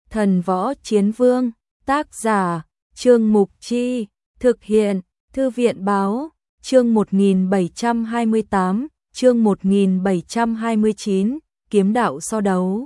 Thần Võ Chiến Vương, tác giả, Trương Mục Chi, thực hiện, Thư viện Báo, chương 1728, chương 1729, kiếm đạo so đấu.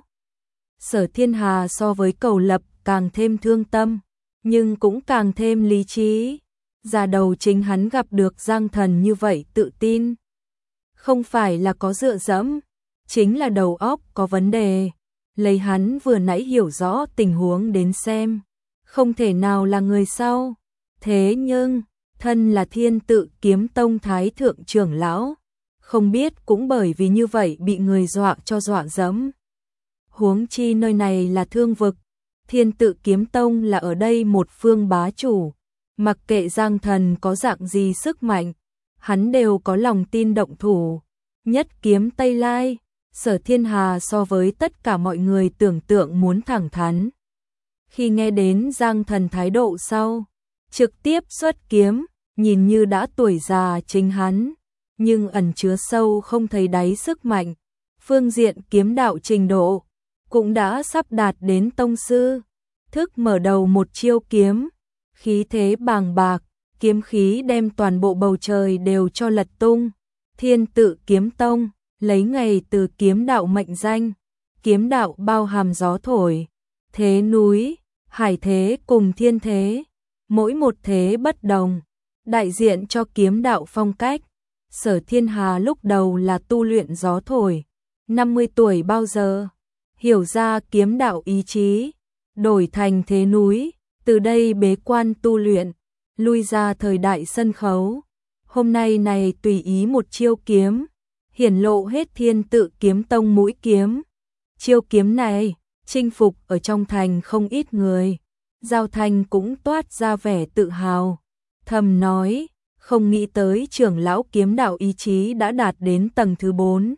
Sở Thiên Hà so với Cầu Lập càng thêm thương tâm, nhưng cũng càng thêm lý trí. Ra đầu chính hắn gặp được Giang Thần như vậy tự tin. Không phải là có dựa dẫm, chính là đầu óc có vấn đề. Lấy hắn vừa nãy hiểu rõ tình huống đến xem, không thể nào là người sau. Thế nhưng, thân là Thiên Tự Kiếm Tông Thái Thượng trưởng lão, không biết cũng bởi vì như vậy bị người dọa cho dọa dẫm. Huống chi nơi này là thương vực, Thiên Tự Kiếm Tông là ở đây một phương bá chủ, mặc kệ Giang Thần có dạng gì sức mạnh, hắn đều có lòng tin động thủ. Nhất kiếm Tây Lai, Sở Thiên Hà so với tất cả mọi người tưởng tượng muốn thẳng thắn. Khi nghe đến Giang Thần thái độ sau, trực tiếp xuất kiếm, nhìn như đã tuổi già chính hắn, nhưng ẩn chứa sâu không thấy đáy sức mạnh, phương diện kiếm đạo trình độ cũng đã sắp đạt đến tông sư. Thức mở đầu một chiêu kiếm, khí thế bàng bạc, kiếm khí đem toàn bộ bầu trời đều cho lật tung. Thiên Tự Kiếm Tông lấy ngày từ kiếm đạo mệnh danh, kiếm đạo bao hàm gió thổi, thế núi, hải thế cùng thiên thế, mỗi một thế bất đồng, đại diện cho kiếm đạo phong cách. Sở Thiên Hà lúc đầu là tu luyện gió thổi, 50 tuổi bao giờ hiểu ra kiếm đạo ý chí, đổi thành thế núi, từ đây bế quan tu luyện, lui ra thời đại sân khấu. Hôm nay này tùy ý một chiêu kiếm, hiển lộ hết Thiên Tự Kiếm Tông mũi kiếm. Chiêu kiếm này, chinh phục ở trong thành không ít người. Giao Thanh cũng toát ra vẻ tự hào, thầm nói, không nghĩ tới trưởng lão kiếm đạo ý chí đã đạt đến tầng thứ 4.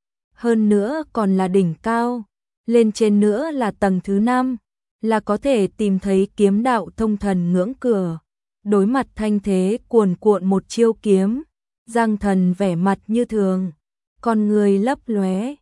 Hơn nữa còn là đỉnh cao, lên trên nữa là tầng thứ 5, là có thể tìm thấy kiếm đạo thông thần ngưỡng cửa. Đối mặt thanh thế cuồn cuộn một chiêu kiếm, Giang Thần vẻ mặt như thường, con người lấp lóe,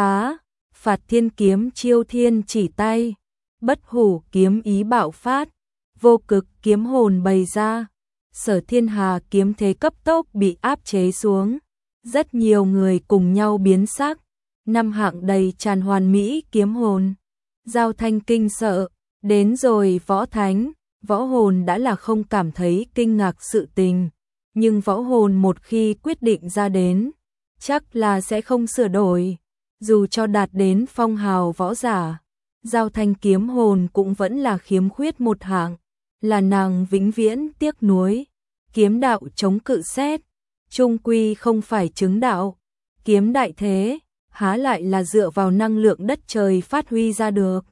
phạt thiên kiếm chiêu thiên chỉ tay, bất hủ kiếm ý bạo phát, vô cực kiếm hồn bày ra. Sở Thiên Hà kiếm thế cấp tốc bị áp chế xuống, rất nhiều người cùng nhau biến sắc. Năm hạng đầy tràn hoàn mỹ kiếm hồn. Giao Thanh kinh sợ, đến rồi võ thánh, võ hồn đã là không cảm thấy kinh ngạc sự tình, nhưng võ hồn một khi quyết định ra đến, chắc là sẽ không sửa đổi, dù cho đạt đến phong hào võ giả. Giao Thanh kiếm hồn cũng vẫn là khiếm khuyết một hạng, là nàng vĩnh viễn tiếc nuối. Kiếm đạo chống cự xét, chung quy không phải chứng đạo, kiếm đại thế, há lại là dựa vào năng lượng đất trời phát huy ra được.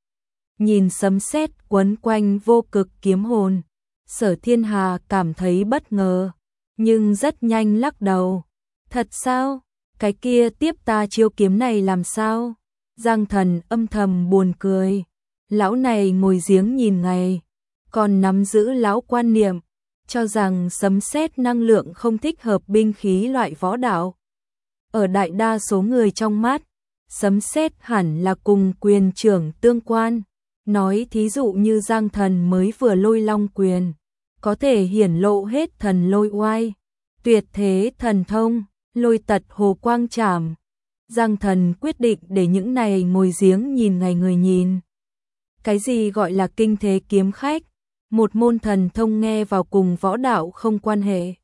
Nhìn sấm sét quấn quanh vô cực kiếm hồn, Sở Thiên Hà cảm thấy bất ngờ, nhưng rất nhanh lắc đầu. Thật sao? Cái kia tiếp ta chiêu kiếm này làm sao? Giang Thần âm thầm buồn cười. Lão này ngồi giếng nhìn ngày, còn nắm giữ lão quan niệm, cho rằng sấm sét năng lượng không thích hợp binh khí loại võ đạo. Ở đại đa số người trong mắt, sấm sét hẳn là cùng quyền trưởng tương quan. Nói thí dụ như Giang Thần mới vừa lôi long quyền, có thể hiển lộ hết thần lôi oai, tuyệt thế thần thông, lôi tật hồ quang trảm. Giang Thần quyết định để những này ngồi giếng nhìn ngày người nhìn. Cái gì gọi là kinh thế kiếm khách, một môn thần thông nghe vào cùng võ đạo không quan hệ.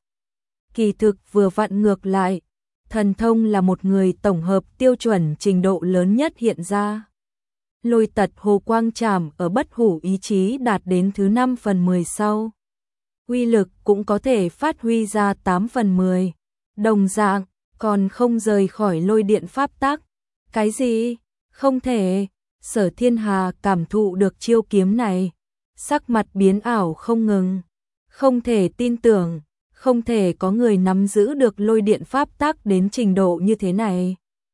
Kỳ thực vừa vặn ngược lại, thần thông là một người tổng hợp tiêu chuẩn trình độ lớn nhất hiện ra. Lôi tật hồ quang trảm ở bất hủ ý chí đạt đến thứ 5/10 sau. Uy lực cũng có thể phát huy ra 8/10. Đồng dạng, còn không rời khỏi lôi điện pháp tắc. Cái gì? Không thể. Sở Thiên Hà cảm thụ được chiêu kiếm này, sắc mặt biến ảo không ngừng. Không thể tin tưởng, không thể có người nắm giữ được lôi điện pháp tắc đến trình độ như thế này.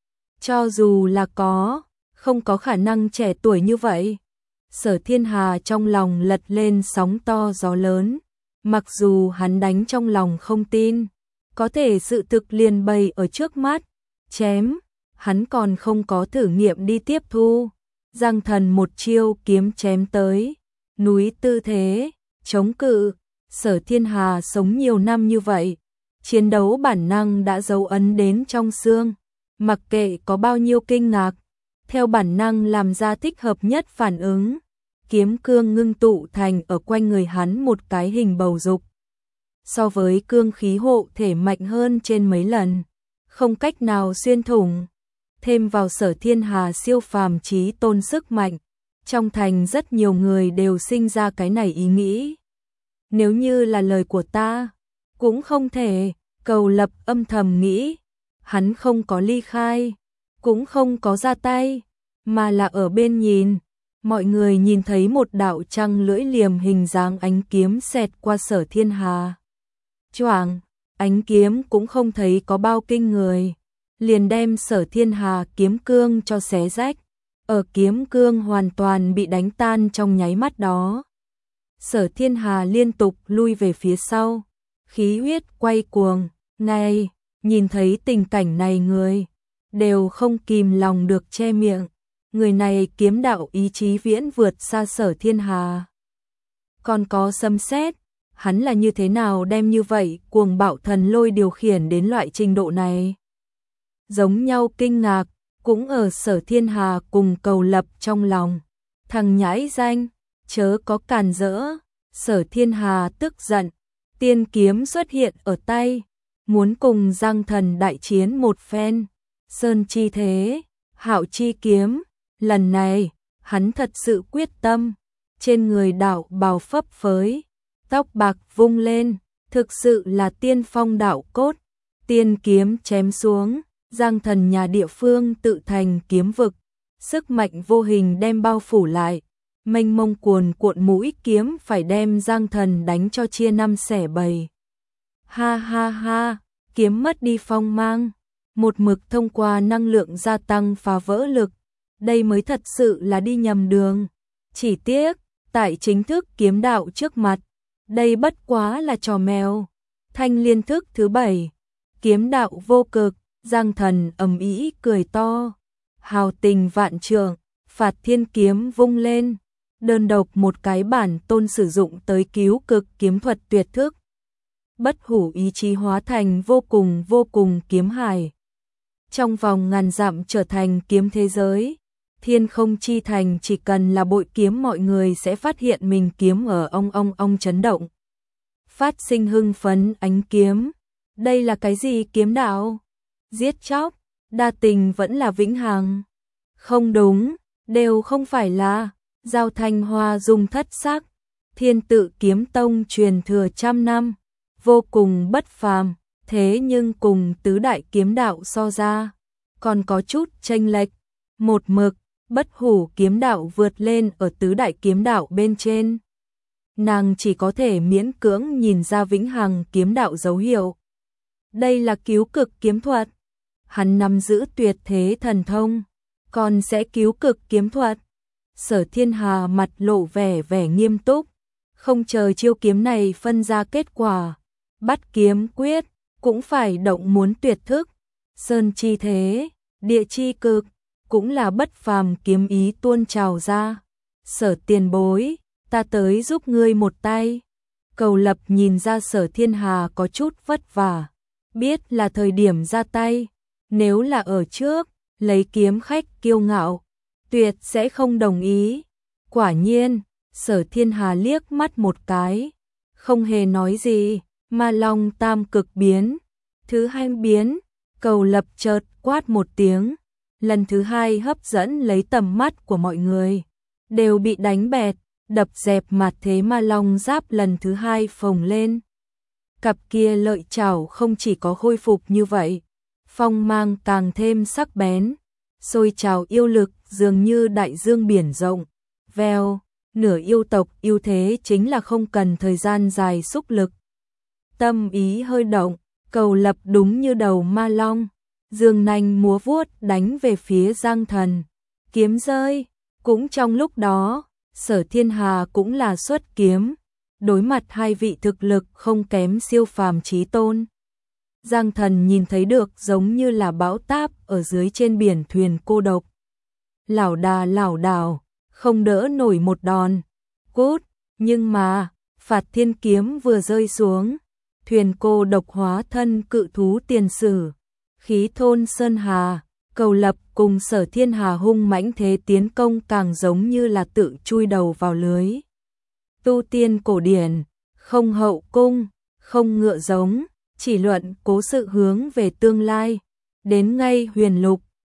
Cho dù là có, không có khả năng trẻ tuổi như vậy. Sở Thiên Hà trong lòng lật lên sóng to gió lớn, mặc dù hắn đánh trong lòng không tin, có thể sự thực liền bày ở trước mắt, chém, hắn còn không có thử nghiệm đi tiếp thu. Giang Thần một chiêu kiếm chém tới, núi tư thế, chống cự. Sở Thiên Hà sống nhiều năm như vậy, chiến đấu bản năng đã dấu ấn đến trong xương, mặc kệ có bao nhiêu kinh ngạc, theo bản năng làm ra thích hợp nhất phản ứng. Kiếm cương ngưng tụ thành ở quanh người hắn một cái hình bầu dục. So với cương khí hộ thể mạnh hơn trên mấy lần, không cách nào xuyên thủng. Thêm vào Sở Thiên Hà siêu phàm chí tôn sức mạnh, trong thành rất nhiều người đều sinh ra cái này ý nghĩ. Nếu như là lời của ta, cũng không thể. Cầu Lập âm thầm nghĩ, hắn không có ly khai, cũng không có ra tay, mà là ở bên nhìn. Mọi người nhìn thấy một đạo trăng lưỡi liềm hình dáng ánh kiếm xẹt qua Sở Thiên Hà. Choảng, ánh kiếm cũng không thấy có bao kinh người, liền đem Sở Thiên Hà kiếm cương cho xé rách. Ở kiếm cương hoàn toàn bị đánh tan trong nháy mắt đó, Sở Thiên Hà liên tục lui về phía sau, khí huyết quay cuồng. Ngay, nhìn thấy tình cảnh này người đều không kìm lòng được che miệng. Người này kiếm đạo ý chí viễn vượt xa Sở Thiên Hà. Còn có sấm sét, hắn là như thế nào đem như vậy cuồng bạo thần lôi điều khiển đến loại trình độ này? Giống nhau kinh ngạc, cũng ở Sở Thiên Hà cùng Cầu Lập trong lòng. Thằng nhãi danh, chớ có càn rỡ. Sở Thiên Hà tức giận, tiên kiếm xuất hiện ở tay, muốn cùng Giang Thần đại chiến một phen. Sơn chi thế, hạo chi kiếm, lần này, hắn thật sự quyết tâm. Trên người đạo bào phấp phới, tóc bạc vung lên, thực sự là tiên phong đạo cốt. Tiên kiếm chém xuống, Giang Thần nhà địa phương tự thành kiếm vực, sức mạnh vô hình đem bao phủ lại, mênh mông cuồn cuộn mũi kiếm phải đem Giang Thần đánh cho chia năm xẻ bảy. Ha ha ha, kiếm mất đi phong mang, một mực thông qua năng lượng gia tăng phá vỡ lực, đây mới thật sự là đi nhầm đường. Chỉ tiếc, tại chính thức kiếm đạo trước mặt, đây bất quá là trò mèo. Thanh liên thức thứ 7, kiếm đạo vô cực. Giang Thần ầm ĩ cười to, hào tình vạn trượng, phạt thiên kiếm vung lên, đơn độc một cái bản tôn sử dụng tới cứu cực kiếm thuật tuyệt thức. Bất hủ ý chí hóa thành vô cùng kiếm hải. Trong vòng ngàn dặm trở thành kiếm thế giới, thiên không chi thành chỉ cần là bội kiếm mọi người sẽ phát hiện mình kiếm ở ong chấn động. Phát sinh hưng phấn ánh kiếm, đây là cái gì kiếm đạo? Giết chóc, đa tình vẫn là vĩnh hằng. Không đúng, đều không phải là. Giao Thanh Hoa dùng thất sắc, Thiên Tự Kiếm Tông truyền thừa trăm năm, vô cùng bất phàm, thế nhưng cùng tứ đại kiếm đạo so ra, còn có chút chênh lệch. Một mực, bất hủ kiếm đạo vượt lên ở tứ đại kiếm đạo bên trên. Nàng chỉ có thể miễn cưỡng nhìn ra vĩnh hằng kiếm đạo dấu hiệu. Đây là cứu cực kiếm thuật. Hắn nắm giữ tuyệt thế thần thông, còn sẽ cứu cực kiếm thuật. Sở Thiên Hà mặt lộ vẻ nghiêm túc, không chờ chiêu kiếm này phân ra kết quả. Bắt kiếm quyết, cũng phải động muốn tuyệt thức. Sơn chi thế, địa chi cực, cũng là bất phàm kiếm ý tuôn trào ra. Sở tiền bối, ta tới giúp ngươi một tay. Cầu Lập nhìn ra Sở Thiên Hà có chút vất vả, biết là thời điểm ra tay. Nếu là ở trước, lấy kiếm khách kiêu ngạo, tuyệt sẽ không đồng ý. Quả nhiên, Sở Thiên Hà liếc mắt một cái, không hề nói gì. Ma Long tam cực biến, thứ 2 biến, Cầu Lập chợt quát một tiếng, lần thứ 2 hấp dẫn lấy tầm mắt của mọi người, đều bị đánh bẹt, đập dẹp mặt thế Ma Long giáp lần thứ 2 phồng lên. Cặp kia lợi chảo không chỉ có khôi phục như vậy, phong mang càng thêm sắc bén, sôi trào yêu lực dường như đại dương biển rộng. Vèo, nửa yêu tộc yêu thế chính là không cần thời gian dài xúc lực. Tâm ý hơi động, Cầu Lập đúng như đầu ma long, dương nanh múa vuốt đánh về phía Giang Thần. Kiếm rơi, cũng trong lúc đó, Sở Thiên Hà cũng là xuất kiếm, đối mặt hai vị thực lực không kém siêu phàm chí tôn. Giang Thần nhìn thấy được giống như là bão táp ở dưới trên biển thuyền cô độc. lảo đảo, không đỡ nổi một đòn. Cút, nhưng mà, Phạt Thiên kiếm vừa rơi xuống, thuyền cô độc hóa thân cự thú tiền sử, khí thôn sơn hà, Cầu Lập cùng Sở Thiên Hà hung mãnh thế tiến công càng giống như là tự chui đầu vào lưới. Tu tiên cổ điển, không hậu cung, không ngựa giống, chỉ luận cố sự hướng về tương lai. Đến ngay Huyền Lục,